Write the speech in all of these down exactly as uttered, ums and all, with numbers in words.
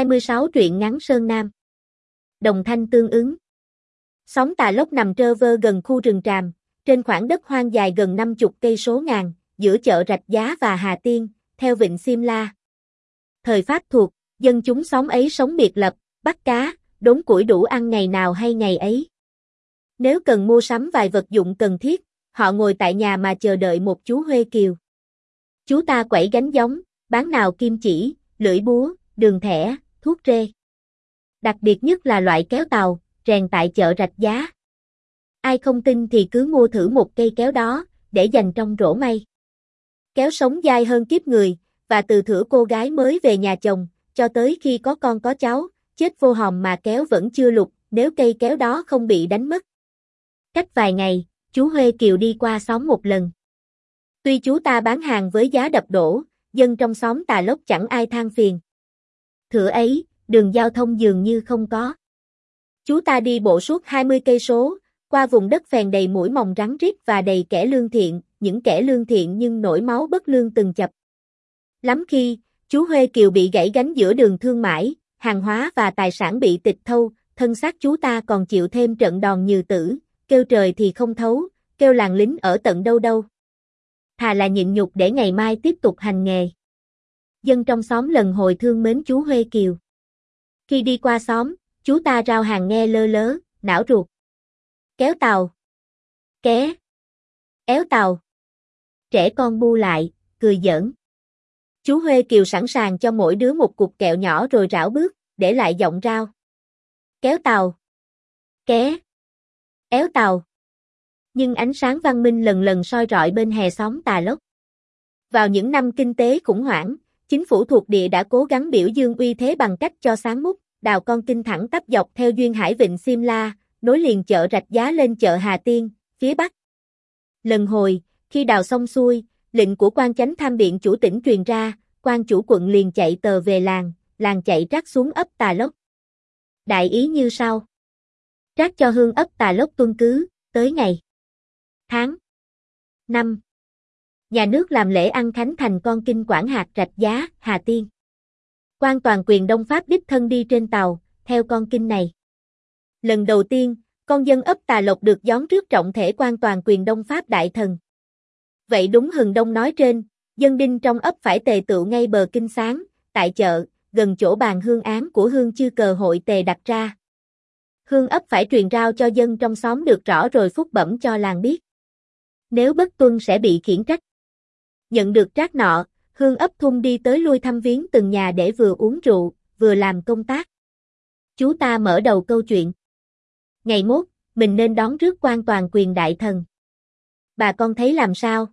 hai mươi sáu truyện ngắn Sơn Nam. Đồng thanh tương ứng. Xóm Tà Lốc nằm trơ vơ gần khu rừng tràm, trên khoảng đất hoang dài gần năm mươi cây số ngàn, giữa chợ Rạch Giá và Hà Tiên, theo vịnh Xiêm La. Thời Pháp thuộc, dân chúng xóm ấy sống biệt lập, bắt cá, đốn củi đủ ăn ngày nào hay ngày ấy. Nếu cần mua sắm vài vật dụng cần thiết, họ ngồi tại nhà mà chờ đợi một chú Huê Kiều. Chú ta quẩy gánh giống, bán nào kim chỉ, lưỡi búa, đường thẻ, thuốc rê. Đặc biệt nhất là loại kéo tàu, rèn tại chợ Rạch Giá. Ai không tin thì cứ mua thử một cây kéo đó, để dành trong rổ may. Kéo sống dai hơn kiếp người, và từ thuở cô gái mới về nhà chồng, cho tới khi có con có cháu, chết vô hòm mà kéo vẫn chưa lục, nếu cây kéo đó không bị đánh mất. Cách vài ngày, chú Huê Kiều đi qua xóm một lần. Tuy chú ta bán hàng với giá đập đổ, dân trong xóm Tà Lốc chẳng ai than phiền. Thửa ấy, đường giao thông dường như không có. Chú ta đi bộ suốt hai mươi cây số, qua vùng đất phèn đầy muỗi mòng rắn rít và đầy kẻ lương thiện, những kẻ lương thiện nhưng nổi máu bất lương từng chập. Lắm khi, chú Huê Kiều bị gãy gánh giữa đường thương mại, hàng hóa và tài sản bị tịch thâu, thân xác chú ta còn chịu thêm trận đòn như tử, kêu trời thì không thấu, kêu làng lính ở tận đâu đâu. Thà là nhịn nhục để ngày mai tiếp tục hành nghề. Dân trong xóm lần hồi thương mến chú Huê Kiều. Khi đi qua xóm, chú ta rao hàng nghe lơ lớ, não ruột. Kéo tàu. Ké. Éo tàu. Trẻ con bu lại, cười giỡn. Chú Huê Kiều sẵn sàng cho mỗi đứa một cục kẹo nhỏ rồi rảo bước, để lại giọng rao. Kéo tàu. Ké. Éo tàu. Nhưng ánh sáng văn minh lần lần soi rọi bên hè xóm Tà Lốc. Vào những năm kinh tế khủng hoảng, chính phủ thuộc địa đã cố gắng biểu dương uy thế bằng cách cho sáng múc, đào con kinh thẳng tắp dọc theo duyên hải vịnh Xiêm La, nối liền chợ Rạch Giá lên chợ Hà Tiên, phía bắc. Lần hồi, khi đào xong xuôi, lệnh của quan chánh tham biện chủ tỉnh truyền ra, quan chủ quận liền chạy tờ về làng, làng chạy trác xuống ấp Tà Lốc. Đại ý như sau. Trác cho hương ấp Tà Lốc tuân cứ, tới ngày, tháng, năm. Nhà nước làm lễ ăn khánh thành con kinh quản hạt Rạch Giá, Hà Tiên. Quan toàn quyền Đông Pháp đích thân đi trên tàu, theo con kinh này. Lần đầu tiên, con dân ấp Tà Lộc được gión rước trọng thể quan toàn quyền Đông Pháp đại thần. Vậy đúng hừng đông nói trên, dân đinh trong ấp phải tề tựu ngay bờ kinh sáng, tại chợ, gần chỗ bàn hương án của hương chư cờ hội tề đặt ra. Hương ấp phải truyền rao cho dân trong xóm được rõ rồi phúc bẩm cho làng biết. Nếu bất tuân sẽ bị khiển trách. Nhận được trác nọ, hương ấp thung đi tới lui thăm viếng từng nhà để vừa uống rượu, vừa làm công tác. Chú ta mở đầu câu chuyện. Ngày mốt, mình nên đón rước quan toàn quyền đại thần. Bà con thấy làm sao?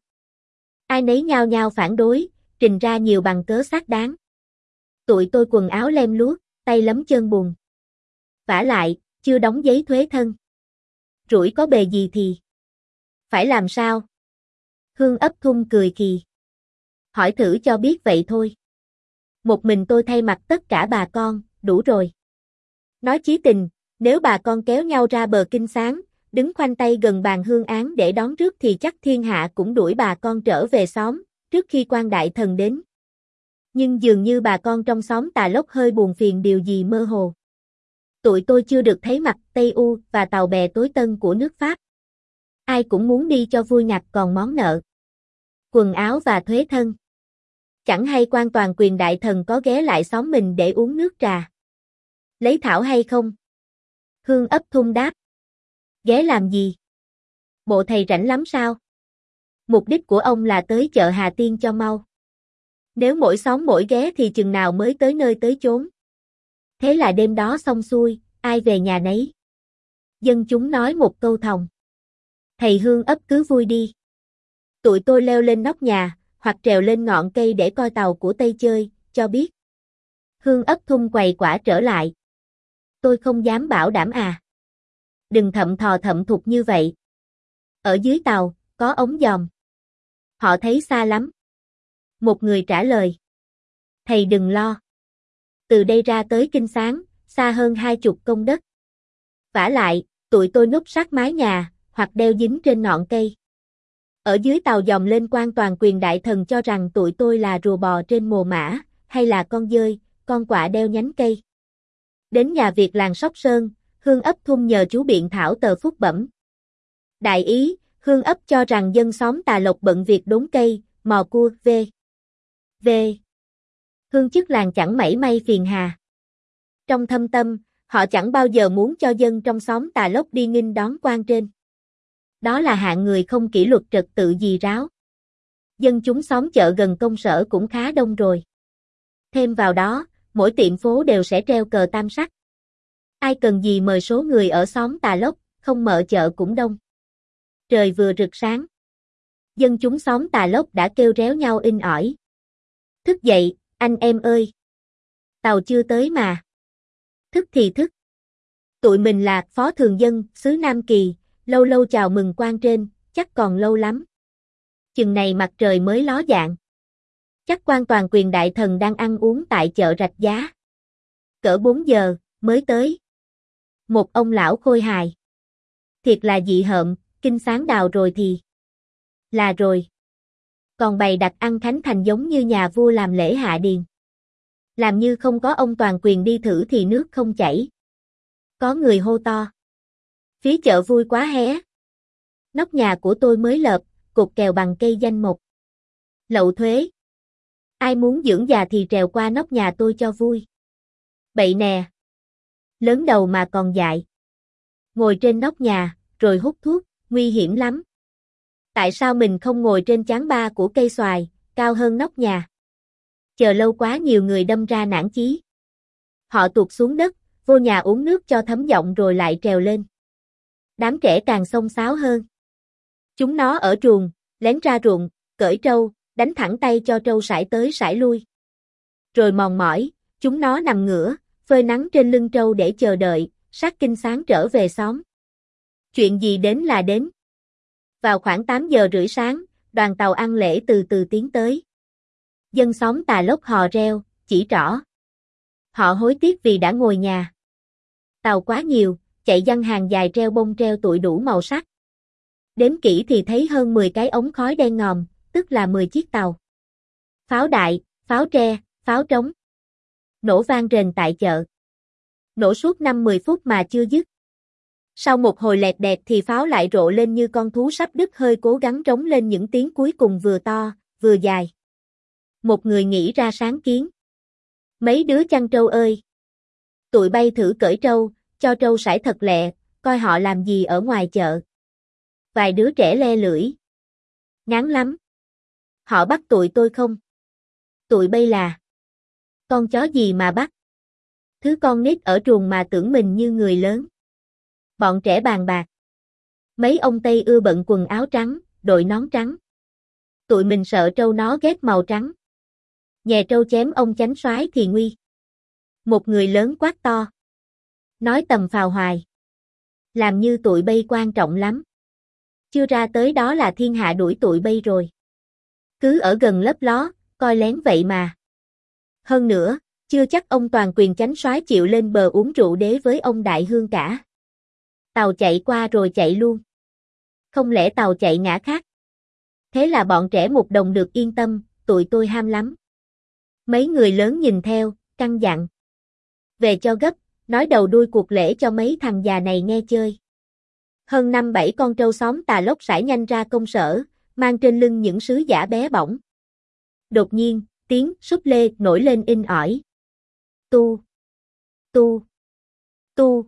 Ai nấy nhao nhao phản đối, trình ra nhiều bằng cớ xác đáng. Tụi tôi quần áo lem luốc, tay lấm chân bùn. Vả lại, chưa đóng giấy thuế thân. Rủi có bề gì thì phải làm sao? Hương ấp thung cười kỳ. Hỏi thử cho biết vậy thôi. Một mình tôi thay mặt tất cả bà con, đủ rồi. Nói chí tình, nếu bà con kéo nhau ra bờ kinh sáng, đứng khoanh tay gần bàn hương án để đón rước thì chắc thiên hạ cũng đuổi bà con trở về xóm, trước khi quan đại thần đến. Nhưng dường như bà con trong xóm Tà Lốc hơi buồn phiền điều gì mơ hồ. Tụi tôi chưa được thấy mặt Tây U và tàu bè tối tân của nước Pháp. Ai cũng muốn đi cho vui ngặt còn món nợ. Quần áo và thuế thân. Chẳng hay quan toàn quyền đại thần có ghé lại xóm mình để uống nước trà. Lấy thảo hay không? Hương ấp thung đáp. Ghé làm gì? Bộ thầy rảnh lắm sao? Mục đích của ông là tới chợ Hà Tiên cho mau. Nếu mỗi xóm mỗi ghé thì chừng nào mới tới nơi tới chốn. Thế là đêm đó xong xuôi, ai về nhà nấy. Dân chúng nói một câu thòng. Thầy Hương ấp cứ vui đi. Tụi tôi leo lên nóc nhà, hoặc trèo lên ngọn cây để coi tàu của Tây chơi, cho biết. Hương ấp thung quầy quả trở lại. Tôi không dám bảo đảm à. Đừng thậm thò thậm thục như vậy. Ở dưới tàu, có ống dòm. Họ thấy xa lắm. Một người trả lời. Thầy đừng lo. Từ đây ra tới kinh sáng, xa hơn hai chục công đất. Vả lại, tụi tôi núp sát mái nhà, hoặc đeo dính trên ngọn cây. Ở dưới tàu dòm lên quan toàn quyền đại thần cho rằng tụi tôi là rùa bò trên mồ mã, hay là con dơi, con quạ đeo nhánh cây. Đến nhà Việt làng Sóc Sơn, Hương ấp thung nhờ chú biện thảo tờ phúc bẩm. Đại ý, Hương ấp cho rằng dân xóm Tà Lộc bận việc đốn cây, mò cua, v. v. Hương chức làng chẳng mảy may phiền hà. Trong thâm tâm, họ chẳng bao giờ muốn cho dân trong xóm Tà Lộc đi nghinh đón quan trên. Đó là hạng người không kỷ luật trật tự gì ráo. Dân chúng xóm chợ gần công sở cũng khá đông rồi. Thêm vào đó, mỗi tiệm phố đều sẽ treo cờ tam sắc. Ai cần gì mời số người ở xóm Tà Lộc, không mở chợ cũng đông. Trời vừa rực sáng. Dân chúng xóm Tà Lộc đã kêu réo nhau inh ỏi. Thức dậy, anh em ơi. Tàu chưa tới mà. Thức thì thức. Tụi mình là phó thường dân, xứ Nam Kỳ, lâu lâu chào mừng quan trên, chắc còn lâu lắm. Chừng này mặt trời mới ló dạng. Chắc quan toàn quyền đại thần đang ăn uống tại chợ Rạch Giá. Cỡ bốn giờ, mới tới. Một ông lão khôi hài. Thiệt là dị hợm, kinh sáng đào rồi thì. Là rồi. Còn bày đặt ăn khánh thành giống như nhà vua làm lễ hạ điền. Làm như không có ông toàn quyền đi thử thì nước không chảy. Có người hô to. Phía chợ vui quá hé. Nóc nhà của tôi mới lợp, cột kèo bằng cây danh mộc. Lậu thuế. Ai muốn dưỡng già thì trèo qua nóc nhà tôi cho vui. Bậy nè. Lớn đầu mà còn dại. Ngồi trên nóc nhà, rồi hút thuốc, nguy hiểm lắm. Tại sao mình không ngồi trên chán ba của cây xoài, cao hơn nóc nhà? Chờ lâu quá nhiều người đâm ra nản chí. Họ tuột xuống đất, vô nhà uống nước cho thấm giọng rồi lại trèo lên. Đám trẻ càng xông xáo hơn. Chúng nó ở truồng, lén ra ruộng, cởi trâu, đánh thẳng tay cho trâu sải tới sải lui. Rồi mòn mỏi, chúng nó nằm ngửa, phơi nắng trên lưng trâu để chờ đợi, sát kinh sáng trở về xóm. Chuyện gì đến là đến. Vào khoảng tám giờ rưỡi sáng, đoàn tàu ăn lễ từ từ tiến tới. Dân xóm Tà Lộc hò reo, chỉ trỏ. Họ hối tiếc vì đã ngồi nhà. Tàu quá nhiều, chạy giăng hàng dài treo bông treo tụi đủ màu sắc. Đếm kỹ thì thấy hơn mười cái ống khói đen ngòm, tức là mười chiếc tàu. Pháo đại, pháo tre, pháo trống. Nổ vang rền tại chợ. Nổ suốt năm mười phút mà chưa dứt. Sau một hồi lẹt đẹt thì pháo lại rộ lên như con thú sắp đứt hơi cố gắng trống lên những tiếng cuối cùng vừa to, vừa dài. Một người nghĩ ra sáng kiến. Mấy đứa chăn trâu ơi! Tụi bay thử cởi trâu, cho trâu sải thật lẹ, coi họ làm gì ở ngoài chợ. Vài đứa trẻ le lưỡi. Ngán lắm. Họ bắt tụi tôi không? Tụi bay là con chó gì mà bắt? Thứ con nít ở truồng mà tưởng mình như người lớn. Bọn trẻ bàn bạc. Mấy ông Tây ưa bận quần áo trắng, đội nón trắng. Tụi mình sợ trâu nó ghét màu trắng. Nhè trâu chém ông chánh soái thì nguy. Một người lớn quát to. Nói tầm phào hoài. Làm như tụi bay quan trọng lắm. Chưa ra tới đó là thiên hạ đuổi tụi bay rồi. Cứ ở gần lấp ló, coi lén vậy mà. Hơn nữa, chưa chắc ông toàn quyền chánh soái chịu lên bờ uống rượu đế với ông đại hương cả. Tàu chạy qua rồi chạy luôn. Không lẽ tàu chạy ngã khác? Thế là bọn trẻ một đồng được yên tâm, tụi tôi ham lắm. Mấy người lớn nhìn theo, căn dặn. Về cho gấp, nói đầu đuôi cuộc lễ cho mấy thằng già này nghe chơi. Hơn năm bảy con trâu xóm Tà Lộc sải nhanh ra công sở, mang trên lưng những sứ giả bé bỏng. Đột nhiên, tiếng súp lê nổi lên inh ỏi. Tu, tu, tu,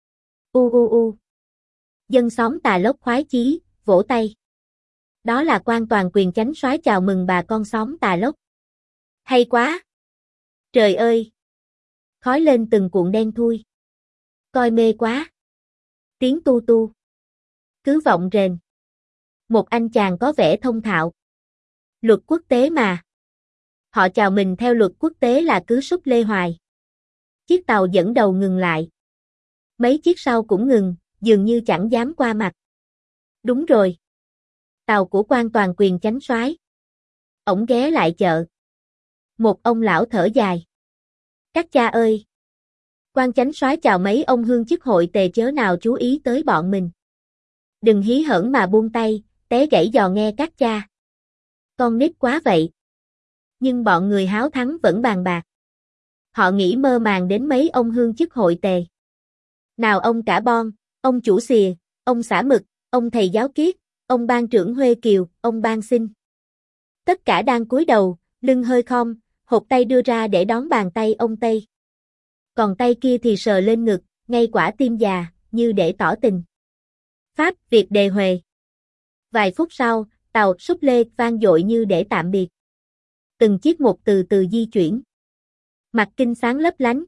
u u u. Dân xóm Tà Lộc khoái chí, vỗ tay. Đó là quan toàn quyền chánh soái chào mừng bà con xóm Tà Lộc. Hay quá! Trời ơi! Khói lên từng cuộn đen thui. Coi mê quá! Tiếng tu tu. Cứ vọng rền. Một anh chàng có vẻ thông thạo. Luật quốc tế mà. Họ chào mình theo luật quốc tế là cứ súp lê hoài. Chiếc tàu dẫn đầu ngừng lại. Mấy chiếc sau cũng ngừng, dường như chẳng dám qua mặt. Đúng rồi. Tàu của quan toàn quyền chánh soái. Ổng ghé lại chợ. Một ông lão thở dài. Các cha ơi! Quan chánh soái chào mấy ông hương chức hội tề chớ nào chú ý tới bọn mình. Đừng hí hởn mà buông tay, té gãy giò nghe các cha. Con nít quá vậy. Nhưng bọn người háo thắng vẫn bàn bạc. Họ nghĩ mơ màng đến mấy ông hương chức hội tề. Nào ông cả bon, ông chủ xìa, ông xã mực, ông thầy giáo kiết, ông ban trưởng Huê Kiều, ông ban sinh. Tất cả đang cúi đầu, lưng hơi khom, hột tay đưa ra để đón bàn tay ông Tây. Còn tay kia thì sờ lên ngực, ngay quả tim già, như để tỏ tình. Pháp, Việt đề huề. Vài phút sau, tàu súp lê vang dội như để tạm biệt. Từng chiếc một từ từ di chuyển. Mặt kinh sáng lấp lánh.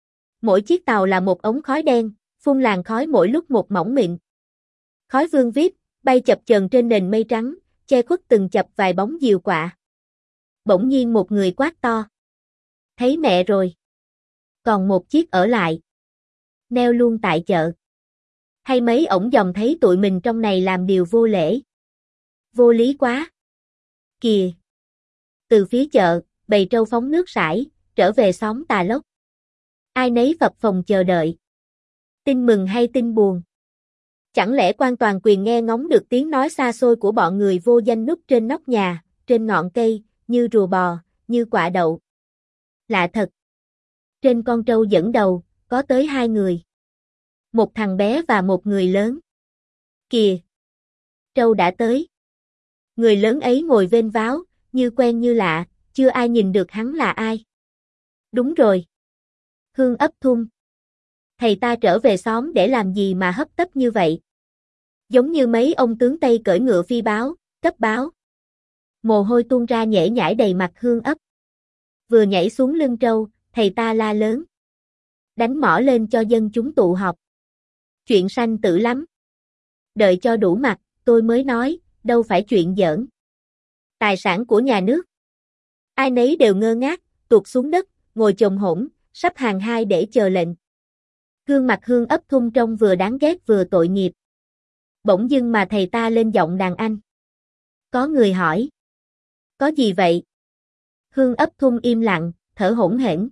Mỗi chiếc tàu là một ống khói đen, phun làn khói mỗi lúc một mỏng mịn. Khói vương víp, bay chập chờn trên nền mây trắng, che khuất từng chập vài bóng diều quạ. Bỗng nhiên một người quát to. Thấy mẹ rồi. Còn một chiếc ở lại. Neo luôn tại chợ. Hay mấy ổng dòm thấy tụi mình trong này làm điều vô lễ. Vô lý quá. Kìa. Từ phía chợ, bầy trâu phóng nước sải, trở về xóm Tà Lốc. Ai nấy phập phồng chờ đợi. Tin mừng hay tin buồn? Chẳng lẽ quan toàn quyền nghe ngóng được tiếng nói xa xôi của bọn người vô danh núp trên nóc nhà, trên ngọn cây, như rùa bò, như quả đậu. Lạ thật. Trên con trâu dẫn đầu, có tới hai người. Một thằng bé và một người lớn. Kìa! Trâu đã tới. Người lớn ấy ngồi vênh váo, như quen như lạ, chưa ai nhìn được hắn là ai. Đúng rồi. Hương ấp thung. Thầy ta trở về xóm để làm gì mà hấp tấp như vậy? Giống như mấy ông tướng Tây cưỡi ngựa phi báo, cấp báo. Mồ hôi tuôn ra nhễ nhãi đầy mặt Hương ấp. Vừa nhảy xuống lưng trâu, thầy ta la lớn. Đánh mỏ lên cho dân chúng tụ họp. Chuyện sanh tử lắm. Đợi cho đủ mặt, tôi mới nói, đâu phải chuyện giỡn. Tài sản của nhà nước. Ai nấy đều ngơ ngác, tuột xuống đất, ngồi chồm hổm, sắp hàng hai để chờ lệnh. Gương mặt Hương ấp thung trông vừa đáng ghét vừa tội nghiệp. Bỗng dưng mà thầy ta lên giọng đàn anh. Có người hỏi. Có gì vậy? Hương ấp thung im lặng, thở hổn hển.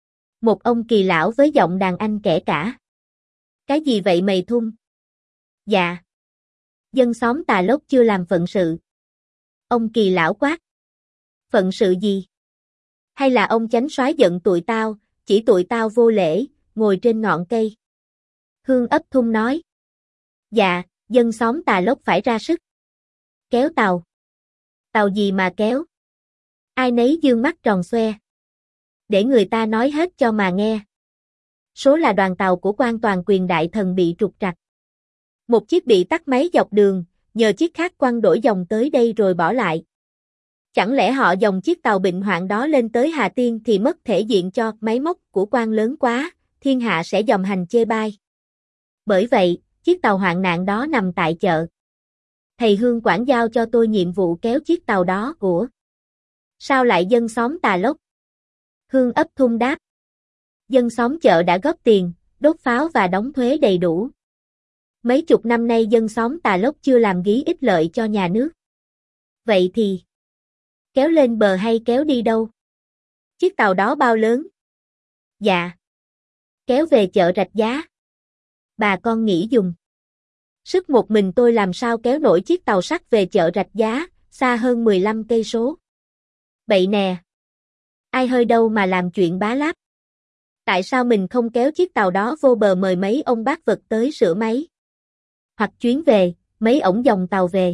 Một ông kỳ lão với giọng đàn anh kể cả. Cái gì vậy mày thung? Dạ. Dân xóm Tà Lốc chưa làm phận sự. Ông kỳ lão quát. Phận sự gì? Hay là ông chánh soái giận tụi tao, chỉ tụi tao vô lễ, ngồi trên ngọn cây? Hương ấp thung nói. Dạ, dân xóm Tà Lốc phải ra sức. Kéo tàu. Tàu gì mà kéo? Ai nấy dương mắt tròn xoe. Để người ta nói hết cho mà nghe. Số là đoàn tàu của quan toàn quyền đại thần bị trục trặc. Một chiếc bị tắt máy dọc đường, nhờ chiếc khác quăng đổi dòng tới đây rồi bỏ lại. Chẳng lẽ họ dòng chiếc tàu bệnh hoạn đó lên tới Hà Tiên thì mất thể diện cho máy móc của quan lớn quá, thiên hạ sẽ dòm hành chê bai. Bởi vậy, chiếc tàu hoạn nạn đó nằm tại chợ. Thầy Hương quản giao cho tôi nhiệm vụ kéo chiếc tàu đó của. Sao lại dân xóm Tà Lốc? Hương ấp thung đáp. Dân xóm chợ đã góp tiền, đốt pháo và đóng thuế đầy đủ. Mấy chục năm nay dân xóm Tà Lốc chưa làm ghi ích lợi cho nhà nước. Vậy thì, kéo lên bờ hay kéo đi đâu? Chiếc tàu đó bao lớn? Dạ. Kéo về chợ Rạch Giá. Bà con nghĩ dùng. Sức một mình tôi làm sao kéo nổi chiếc tàu sắt về chợ Rạch Giá, xa hơn mười lăm cây số. Bậy nè. Ai hơi đâu mà làm chuyện bá láp. Tại sao mình không kéo chiếc tàu đó vô bờ mời mấy ông bác vật tới sửa máy? Hoặc chuyến về, mấy ổng dòng tàu về.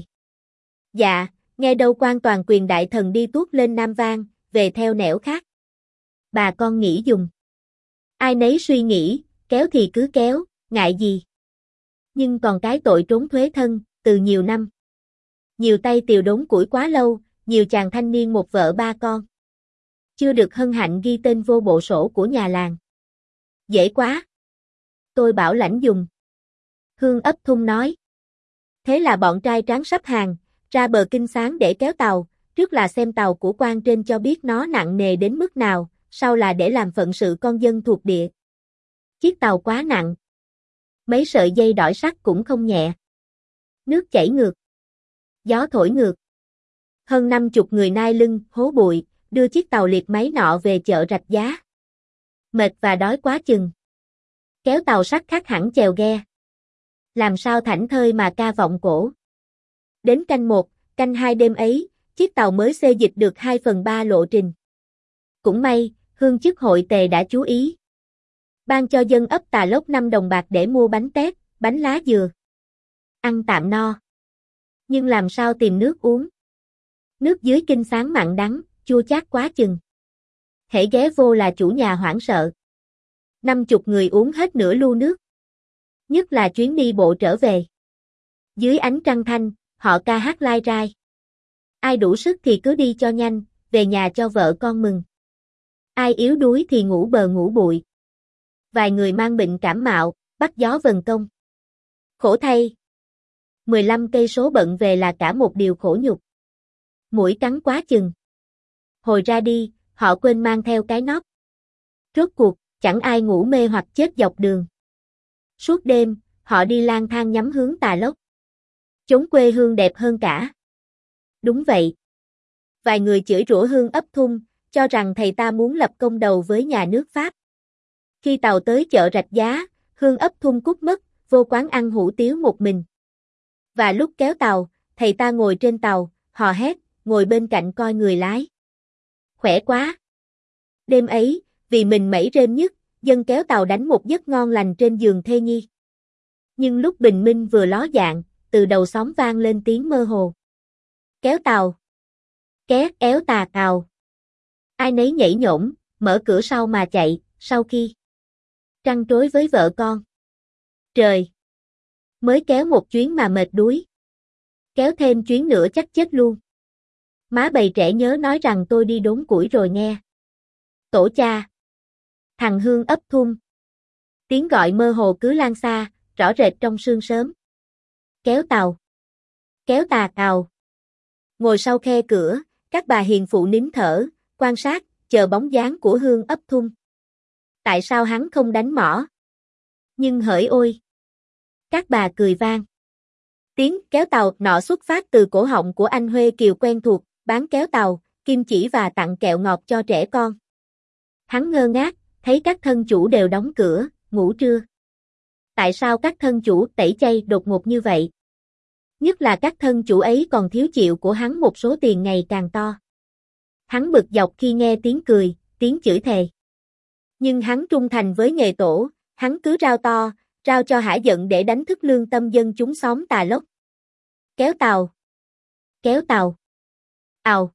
Dạ, nghe đâu quan toàn quyền đại thần đi tuốt lên Nam Vang, về theo nẻo khác. Bà con nghĩ dùng. Ai nấy suy nghĩ, kéo thì cứ kéo, ngại gì. Nhưng còn cái tội trốn thuế thân, từ nhiều năm. Nhiều tay tiều đốn củi quá lâu, nhiều chàng thanh niên một vợ ba con. Chưa được hân hạnh ghi tên vô bộ sổ của nhà làng. Dễ quá. Tôi bảo lãnh dùng. Hương ấp thung nói. Thế là bọn trai tráng sắp hàng, ra bờ Kinh Sáng để kéo tàu, trước là xem tàu của quan trên cho biết nó nặng nề đến mức nào, sau là để làm phận sự con dân thuộc địa. Chiếc tàu quá nặng. Mấy sợi dây đỏi sắt cũng không nhẹ. Nước chảy ngược. Gió thổi ngược. Hơn năm chục người nai lưng, hố bụi, đưa chiếc tàu liệt máy nọ về chợ Rạch Giá. Mệt và đói quá chừng. Kéo tàu sắt khác hẳn chèo ghe. Làm sao thảnh thơi mà ca vọng cổ. Đến canh một, canh hai đêm ấy, chiếc tàu mới xê dịch được hai phần ba lộ trình. Cũng may, hương chức hội tề đã chú ý. Ban cho dân ấp Tà Lốc năm đồng bạc để mua bánh tét, bánh lá dừa. Ăn tạm no. Nhưng làm sao tìm nước uống? Nước dưới kinh sáng mặn đắng, chua chát quá chừng. Hễ ghé vô là chủ nhà hoảng sợ. Năm chục người uống hết nửa lu nước. Nhất là chuyến đi bộ trở về. Dưới ánh trăng thanh, họ ca hát lai rai. Ai đủ sức thì cứ đi cho nhanh, về nhà cho vợ con mừng. Ai yếu đuối thì ngủ bờ ngủ bụi. Vài người mang bệnh cảm mạo, bắt gió vần công. Khổ thay. mười lăm cây số bận về là cả một điều khổ nhục. Mũi cắn quá chừng. Hồi ra đi, họ quên mang theo cái nóp. Rốt cuộc, chẳng ai ngủ mê hoặc chết dọc đường. Suốt đêm, họ đi lang thang nhắm hướng Tà Lốc. Chốn quê hương đẹp hơn cả. Đúng vậy. Vài người chửi rủa Hương ấp Thung, cho rằng thầy ta muốn lập công đầu với nhà nước Pháp. Khi tàu tới chợ Rạch Giá, Hương ấp Thung cút mất, vô quán ăn hủ tiếu một mình. Và lúc kéo tàu, thầy ta ngồi trên tàu, hò hét, ngồi bên cạnh coi người lái. Khỏe quá! Đêm ấy, vì mình mẩy rêm nhất, dân kéo tàu đánh một giấc ngon lành trên giường thê nhi. Nhưng lúc bình minh vừa ló dạng, từ đầu xóm vang lên tiếng mơ hồ. Kéo tàu! Két éo tà cào! Ai nấy nhảy nhổm, mở cửa sau mà chạy, sau khi trăn trối với vợ con. Trời! Mới kéo một chuyến mà mệt đuối. Kéo thêm chuyến nữa chắc chết luôn. Má bầy trẻ nhớ nói rằng tôi đi đốn củi rồi nghe. Tổ cha! Thằng Hương ấp Thung! Tiếng gọi mơ hồ cứ lan xa, rõ rệt trong sương sớm. Kéo tàu! Kéo tà cào! Ngồi sau khe cửa, các bà hiền phụ nín thở, quan sát, chờ bóng dáng của Hương ấp Thung. Tại sao hắn không đánh mỏ? Nhưng hỡi ôi! Các bà cười vang. Tiếng kéo tàu nọ xuất phát từ cổ họng của anh Huê Kiều quen thuộc, bán kéo tàu, kim chỉ và tặng kẹo ngọt cho trẻ con. Hắn ngơ ngác, thấy các thân chủ đều đóng cửa, ngủ trưa. Tại sao các thân chủ tẩy chay đột ngột như vậy? Nhất là các thân chủ ấy còn thiếu chịu của hắn một số tiền ngày càng to. Hắn bực dọc khi nghe tiếng cười, tiếng chửi thề. Nhưng hắn trung thành với nghề tổ, hắn cứ rao to, rao cho hả giận để đánh thức lương tâm dân chúng xóm Tà Lốc. Kéo tàu! Kéo tàu! Ào!